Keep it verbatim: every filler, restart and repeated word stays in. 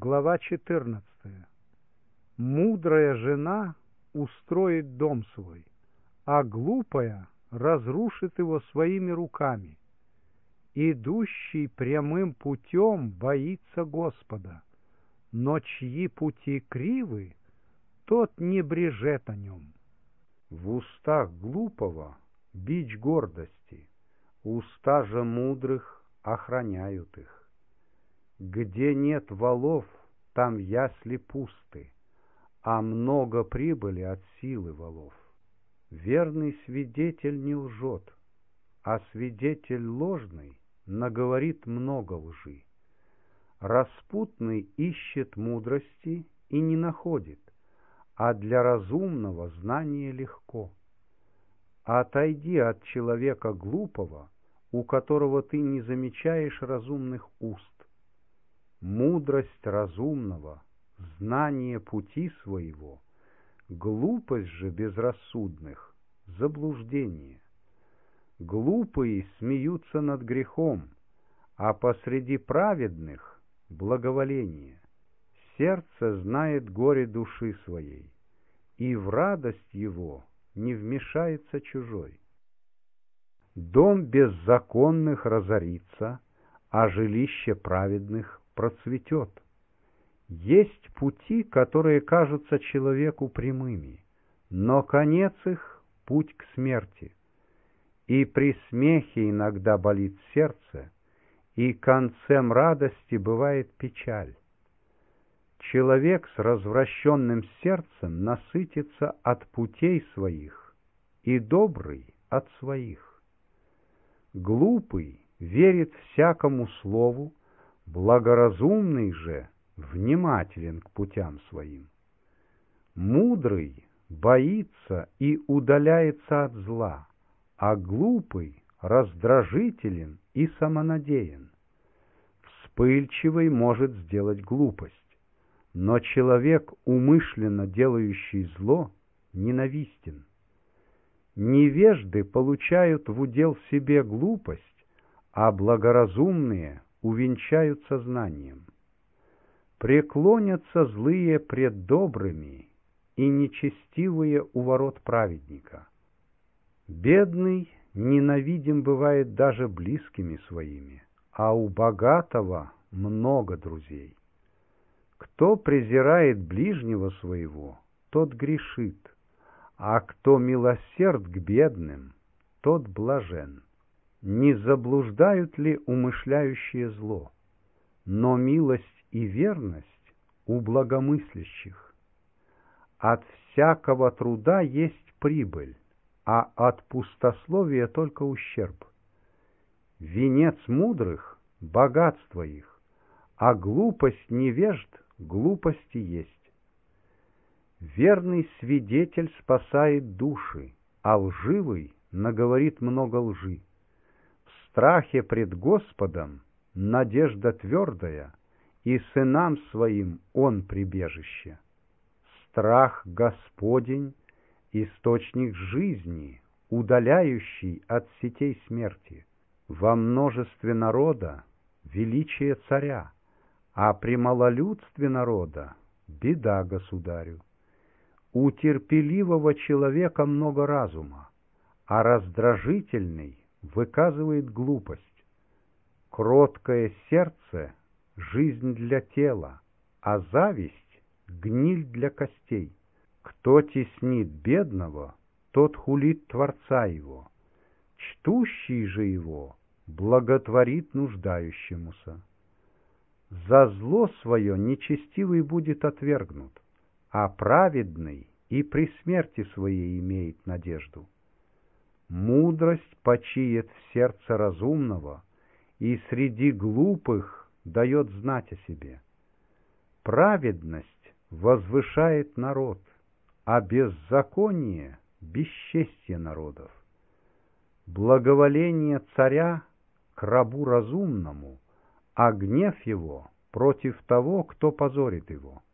Глава четырнадцатая. Мудрая жена устроит дом свой, а глупая разрушит его своими руками. Идущий прямым путем боится Господа, но чьи пути кривы, тот не брежет о нем. В устах глупого бич гордости, уста же мудрых охраняют их. Где нет волов, там ясли пусты, а много прибыли от силы волов. Верный свидетель не лжет, а свидетель ложный наговорит много лжи. Распутный ищет мудрости и не находит, а для разумного знание легко. Отойди от человека глупого, у которого ты не замечаешь разумных уст. Мудрость разумного, знание пути своего, глупость же безрассудных — заблуждение. Глупые смеются над грехом, а посреди праведных — благоволение. Сердце знает горе души своей, и в радость его не вмешается чужой. Дом беззаконных разорится, а жилище праведных процветет. Есть пути, которые кажутся человеку прямыми, но конец их — путь к смерти. И при смехе иногда болит сердце, и концем радости бывает печаль. Человек с развращенным сердцем насытится от путей своих, и добрый — от своих. Глупый верит всякому слову, благоразумный же внимателен к путям своим. Мудрый боится и удаляется от зла, а глупый раздражителен и самонадеян. Вспыльчивый может сделать глупость, но человек, умышленно делающий зло, ненавистен. Невежды получают в удел себе глупость, а благоразумные увенчаются знанием. Преклонятся злые пред добрыми и нечестивые у ворот праведника. Бедный ненавидим бывает даже близкими своими, а у богатого много друзей. Кто презирает ближнего своего, тот грешит, а кто милосерд к бедным, тот блажен. Не заблуждают ли умышляющие зло? Но милость и верность у благомыслящих. От всякого труда есть прибыль, а от пустословия только ущерб. Венец мудрых — богатство их, а глупость невежд — глупости есть. Верный свидетель спасает души, а лживый наговорит много лжи. В страхе пред Господом надежда твердая, и сынам своим он прибежище. Страх Господень — источник жизни, удаляющий от сетей смерти. Во множестве народа величие царя, а при малолюдстве народа беда государю. У терпеливого человека много разума, а раздражительный выказывает глупость. Кроткое сердце — жизнь для тела, а зависть — гниль для костей. Кто теснит бедного, тот хулит Творца его. Чтущий же его благотворит нуждающемуся. За зло свое нечестивый будет отвергнут, а праведный и при смерти своей имеет надежду. Мудрость почиет в сердце разумного, и среди глупых дает знать о себе. Праведность возвышает народ, а беззаконие — бесчестье народов. Благоволение царя к рабу разумному, а гнев его против того, кто позорит его.